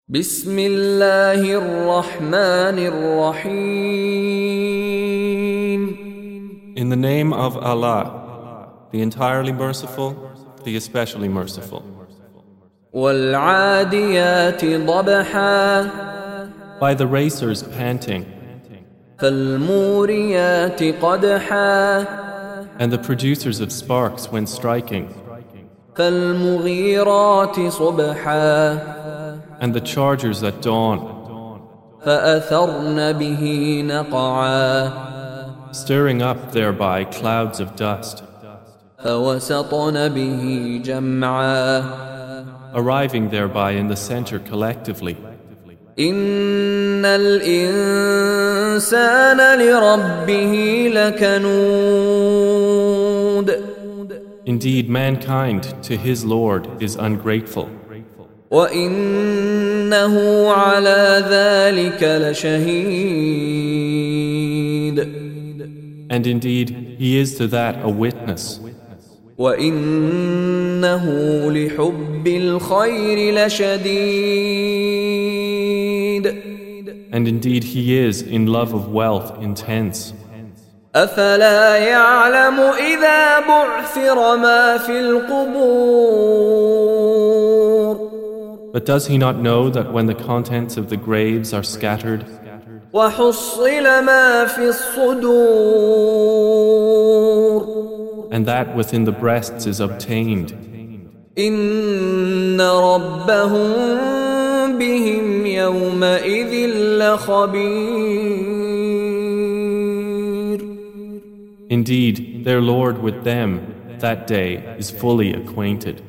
بسم الله الرحمن الرحيم. In the name of Allah, the entirely merciful, the especially merciful. والعاديات ضبحا By the racers panting, فالموريات قدحا and the producers of sparks when striking, فالمغيرات صبحا and the chargers at dawn, فأثرن به نقعا stirring up thereby clouds of dust, فوسطن به جمعا arriving thereby in the center collectively. إن الإنسان لربه لكنود Indeed, mankind to his Lord is ungrateful, وإنه على ذلك لشهيد and indeed he is to that a witness, وإنه لحب الخير لشديد and indeed he is in love of wealth intense. أفلا يعلم إذا بعثر ما في القبور But does he not know that when the contents of the graves are scattered, وحصل ما في الصدور and that within the breasts is obtained, إن ربهم بهم يومئذ لخبير indeed their Lord with them that day is fully acquainted.